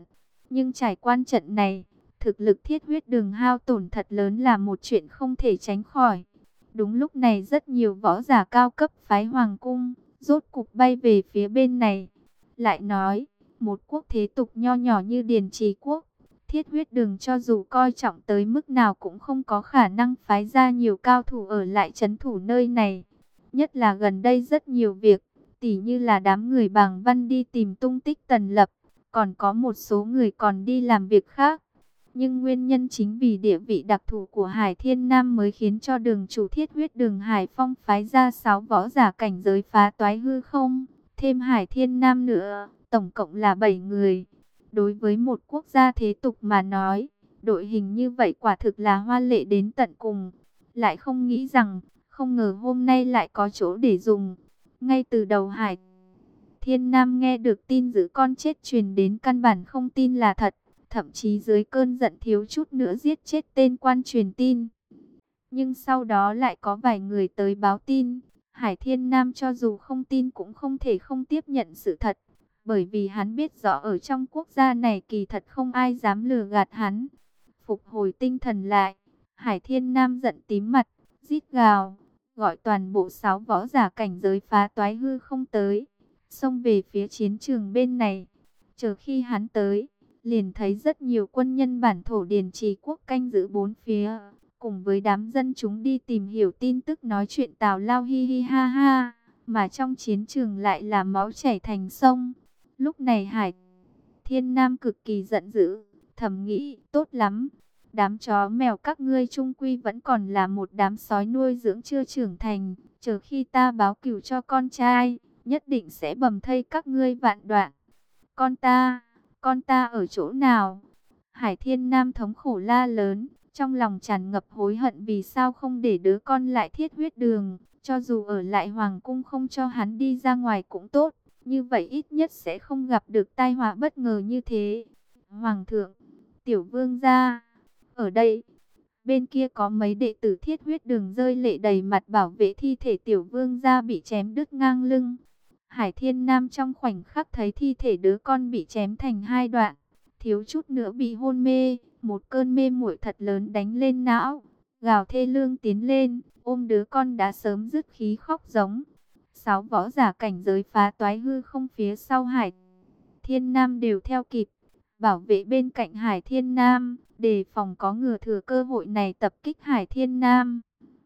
Nhưng trải qua trận này, thực lực Thiết Huyết Đường hao tổn thật lớn là một chuyện không thể tránh khỏi. Đúng lúc này rất nhiều võ giả cao cấp phái Hoàng Cung, rốt cục bay về phía bên này. Lại nói, một quốc thế tục nho nhỏ như Điền Trì Quốc, Thiết Huyết Đường cho dù coi trọng tới mức nào cũng không có khả năng phái ra nhiều cao thủ ở lại trấn thủ nơi này. Nhất là gần đây rất nhiều việc, tỉ như là đám người Bàng Văn đi tìm tung tích Tần Lập, còn có một số người còn đi làm việc khác. Nhưng nguyên nhân chính vì địa vị đặc thù của Hải Thiên Nam mới khiến cho đường chủ Thiết Huyết Đường Hải Phong phái ra sáu võ giả cảnh giới phá toái hư không, thêm Hải Thiên Nam nữa, tổng cộng là bảy người. Đối với một quốc gia thế tục mà nói, đội hình như vậy quả thực là hoa lệ đến tận cùng. Lại không nghĩ rằng, không ngờ hôm nay lại có chỗ để dùng. Ngay từ đầu Hải Thiên Nam nghe được tin giữ con chết truyền đến căn bản không tin là thật. Thậm chí dưới cơn giận thiếu chút nữa giết chết tên quan truyền tin. Nhưng sau đó lại có vài người tới báo tin. Hải Thiên Nam cho dù không tin cũng không thể không tiếp nhận sự thật. Bởi vì hắn biết rõ ở trong quốc gia này kỳ thật không ai dám lừa gạt hắn. Phục hồi tinh thần lại, Hải Thiên Nam giận tím mặt, rít gào, gọi toàn bộ sáu võ giả cảnh giới phá toái hư không tới, xông về phía chiến trường bên này. Chờ khi hắn tới, liền thấy rất nhiều quân nhân bản thổ Điền Trì Quốc canh giữ bốn phía, cùng với đám dân chúng đi tìm hiểu tin tức nói chuyện tào lao hi hi ha ha, mà trong chiến trường lại là máu chảy thành sông. Lúc này Hải Thiên Nam cực kỳ giận dữ, thầm nghĩ, tốt lắm, đám chó mèo các ngươi chung quy vẫn còn là một đám sói nuôi dưỡng chưa trưởng thành, chờ khi ta báo cửu cho con trai, nhất định sẽ bầm thây các ngươi vạn đoạn. Con ta... Con ta ở chỗ nào? Hải Thiên Nam thống khổ la lớn, trong lòng tràn ngập hối hận vì sao không để đứa con lại Thiết Huyết Đường, cho dù ở lại Hoàng Cung không cho hắn đi ra ngoài cũng tốt, như vậy ít nhất sẽ không gặp được tai họa bất ngờ như thế. Hoàng thượng, Tiểu Vương gia, ở đây, bên kia có mấy đệ tử Thiết Huyết Đường rơi lệ đầy mặt bảo vệ thi thể Tiểu Vương gia bị chém đứt ngang lưng. Hải Thiên Nam trong khoảnh khắc thấy thi thể đứa con bị chém thành hai đoạn, thiếu chút nữa bị hôn mê, một cơn mê muội thật lớn đánh lên não, gào thê lương tiến lên, ôm đứa con đã sớm dứt khí khóc giống. Sáu võ giả cảnh giới phá toái hư không phía sau Hải Thiên Nam đều theo kịp, bảo vệ bên cạnh Hải Thiên Nam, đề phòng có ngừa thừa cơ hội này tập kích Hải Thiên Nam.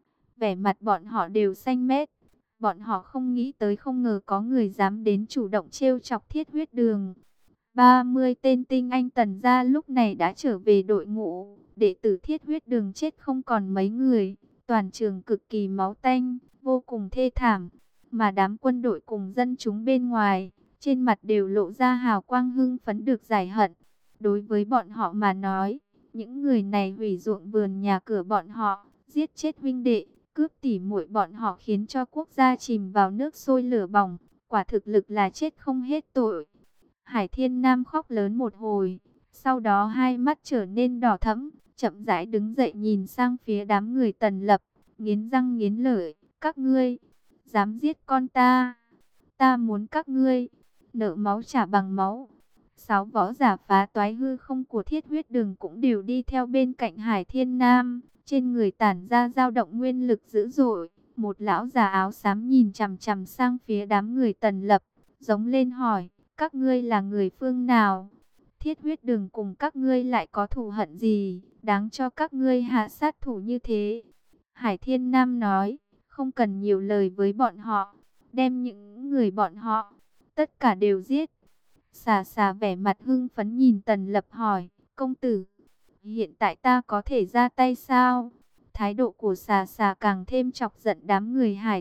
Vẻ mặt bọn họ đều xanh mét. Bọn họ không nghĩ tới không ngờ có người dám đến chủ động trêu chọc Thiết Huyết Đường. ba mươi tên tinh anh Tần gia lúc này đã trở về đội ngũ. Đệ tử Thiết Huyết Đường chết không còn mấy người. Toàn trường cực kỳ máu tanh, vô cùng thê thảm. Mà đám quân đội cùng dân chúng bên ngoài, trên mặt đều lộ ra hào quang hưng phấn được giải hận. Đối với bọn họ mà nói, những người này hủy ruộng vườn nhà cửa bọn họ, giết chết huynh đệ, cướp tỉ muội bọn họ khiến cho quốc gia chìm vào nước sôi lửa bỏng, quả thực lực là chết không hết tội. Hải Thiên Nam khóc lớn một hồi, sau đó hai mắt trở nên đỏ thẫm, chậm rãi đứng dậy nhìn sang phía đám người Tần Lập, nghiến răng nghiến lợi, các ngươi dám giết con ta, ta muốn các ngươi nợ máu trả bằng máu. Sáu võ giả phá toái hư không của Thiết Huyết Đường cũng đều đi theo bên cạnh Hải Thiên Nam. Trên người tản ra dao động nguyên lực dữ dội, một lão già áo xám nhìn chằm chằm sang phía đám người Tần Lập, giống lên hỏi, các ngươi là người phương nào? Thiết Huyết Đường cùng các ngươi lại có thù hận gì, đáng cho các ngươi hạ sát thủ như thế? Hải Thiên Nam nói, không cần nhiều lời với bọn họ, đem những người bọn họ, tất cả đều giết. Xà xà vẻ mặt hưng phấn nhìn Tần Lập hỏi, công tử, hiện tại ta có thể ra tay sao? Thái độ của xà xà càng thêm chọc giận đám người Hải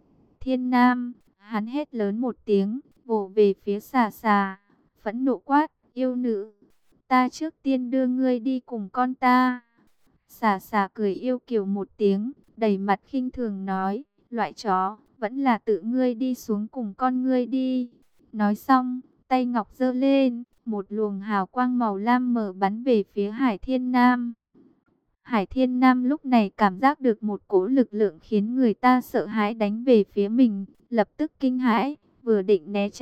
Thiên Nam. Hắn hét lớn một tiếng, vồ về phía xà xà, phẫn nộ quát, yêu nữ, ta trước tiên đưa ngươi đi cùng con ta. Xà xà cười yêu kiều một tiếng, đầy mặt khinh thường nói, loại chó, vẫn là tự ngươi đi xuống cùng con ngươi đi. Nói xong, tay ngọc giơ lên, một luồng hào quang màu lam mở bắn về phía Hải Thiên Nam. Hải Thiên Nam lúc này cảm giác được một cỗ lực lượng khiến người ta sợ hãi đánh về phía mình, lập tức kinh hãi, vừa định né tránh,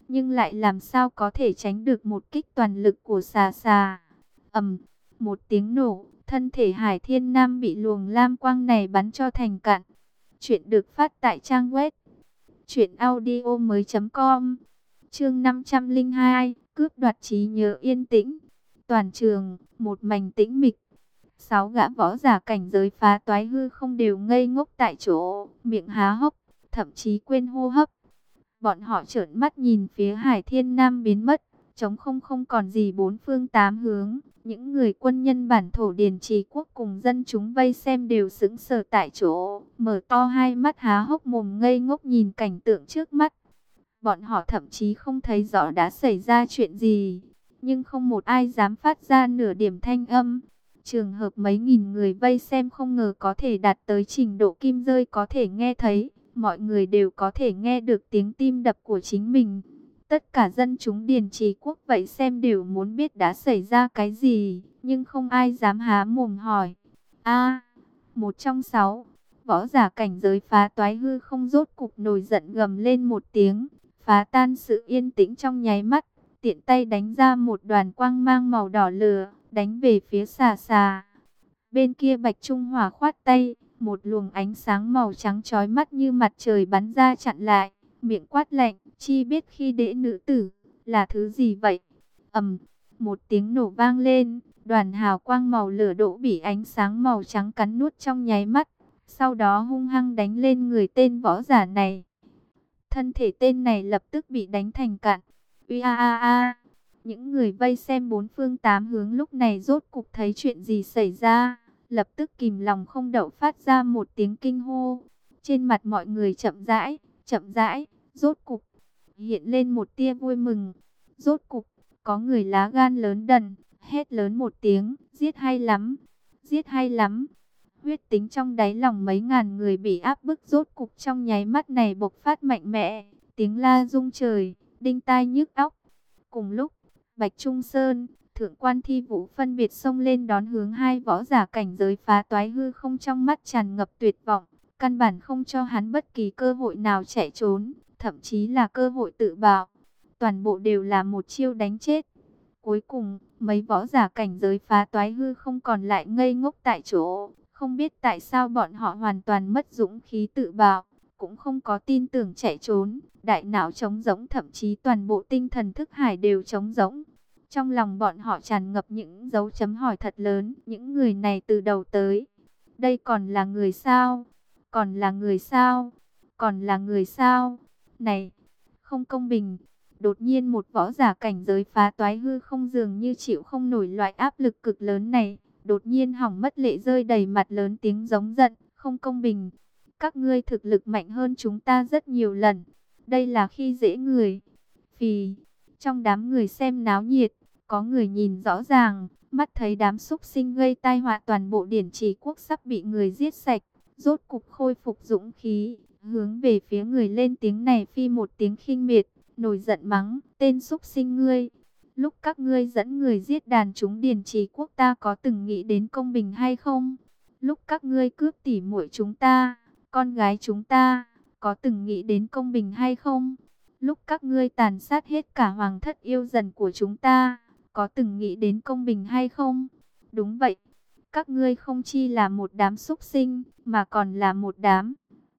nhưng lại làm sao có thể tránh được một kích toàn lực của xà xà. Ầm, một tiếng nổ, thân thể Hải Thiên Nam bị luồng lam quang này bắn cho thành cạn. Chuyện được phát tại trang web truyện audio mới.com. Chương năm trăm lẻ hai, cướp đoạt trí nhớ. Yên tĩnh. Toàn trường một mảnh tĩnh mịch. Sáu gã võ giả cảnh giới phá toái hư không đều ngây ngốc tại chỗ, miệng há hốc, thậm chí quên hô hấp. Bọn họ trợn mắt nhìn phía Hải Thiên Nam biến mất, trống không không còn gì bốn phương tám hướng. Những người quân nhân bản thổ Điền Trì Quốc cùng dân chúng vây xem đều sững sờ tại chỗ, mở to hai mắt há hốc mồm ngây ngốc nhìn cảnh tượng trước mắt. Bọn họ thậm chí không thấy rõ đã xảy ra chuyện gì, nhưng không một ai dám phát ra nửa điểm thanh âm. Trường hợp mấy nghìn người vây xem không ngờ có thể đạt tới trình độ kim rơi có thể nghe thấy. Mọi người đều có thể nghe được tiếng tim đập của chính mình. Tất cả dân chúng Điền Trì Quốc vậy xem đều muốn biết đã xảy ra cái gì, nhưng không ai dám há mồm hỏi. A, một trong sáu võ giả cảnh giới phá toái hư không rốt cục nổi giận gầm lên một tiếng, phá tan sự yên tĩnh trong nháy mắt, tiện tay đánh ra một đoàn quang mang màu đỏ lửa, đánh về phía xà xà. Bên kia Bạch Trung Hỏa khoát tay, một luồng ánh sáng màu trắng chói mắt như mặt trời bắn ra chặn lại, miệng quát lạnh, chi biết khi đễ nữ tử là thứ gì vậy? Ầm, một tiếng nổ vang lên, đoàn hào quang màu lửa đỗ bị ánh sáng màu trắng cắn nuốt trong nháy mắt, sau đó hung hăng đánh lên người tên võ giả này. Thân thể tên này lập tức bị đánh thành cạn. Uy a a a. Những người vây xem bốn phương tám hướng lúc này rốt cục thấy chuyện gì xảy ra, lập tức kìm lòng không đậu phát ra một tiếng kinh hô. Trên mặt mọi người chậm rãi, chậm rãi, rốt cục hiện lên một tia vui mừng. Rốt cục có người lá gan lớn đần, hét lớn một tiếng, giết hay lắm, giết hay lắm. Huyết tính trong đáy lòng mấy ngàn người bị áp bức rốt cục trong nháy mắt này bộc phát mạnh mẽ, tiếng la rung trời, đinh tai nhức óc. Cùng lúc, Bạch Trung Sơn, Thượng quan Thi Vũ phân biệt xông lên đón hướng hai võ giả cảnh giới phá toái hư không, trong mắt tràn ngập tuyệt vọng, căn bản không cho hắn bất kỳ cơ hội nào chạy trốn, thậm chí là cơ hội tự bạo. Toàn bộ đều là một chiêu đánh chết. Cuối cùng, mấy võ giả cảnh giới phá toái hư không còn lại ngây ngốc tại chỗ, không biết tại sao bọn họ hoàn toàn mất dũng khí tự bạo, cũng không có tin tưởng chạy trốn, đại não trống rỗng, thậm chí toàn bộ tinh thần thức hải đều trống rỗng. Trong lòng bọn họ tràn ngập những dấu chấm hỏi thật lớn, những người này từ đầu tới, đây còn là người sao? Còn là người sao? Còn là người sao? Này, không công bình. Đột nhiên một võ giả cảnh giới phá toái hư không dường như chịu không nổi loại áp lực cực lớn này, đột nhiên hỏng mất lệ rơi đầy mặt, lớn tiếng giống giận, không công bình. Các ngươi thực lực mạnh hơn chúng ta rất nhiều lần, đây là khi dễ người. Phì, trong đám người xem náo nhiệt, có người nhìn rõ ràng, mắt thấy đám súc sinh gây tai họa toàn bộ Điển Trì Quốc sắp bị người giết sạch, rốt cục khôi phục dũng khí, hướng về phía người lên tiếng này phi một tiếng khinh miệt, nổi giận mắng, tên súc sinh ngươi. Lúc các ngươi dẫn người giết đàn chúng Điền Trì Quốc ta có từng nghĩ đến công bình hay không? Lúc các ngươi cướp tỉ muội chúng ta, con gái chúng ta, có từng nghĩ đến công bình hay không? Lúc các ngươi tàn sát hết cả hoàng thất yêu dần của chúng ta, có từng nghĩ đến công bình hay không? Đúng vậy, các ngươi không chỉ là một đám súc sinh, mà còn là một đám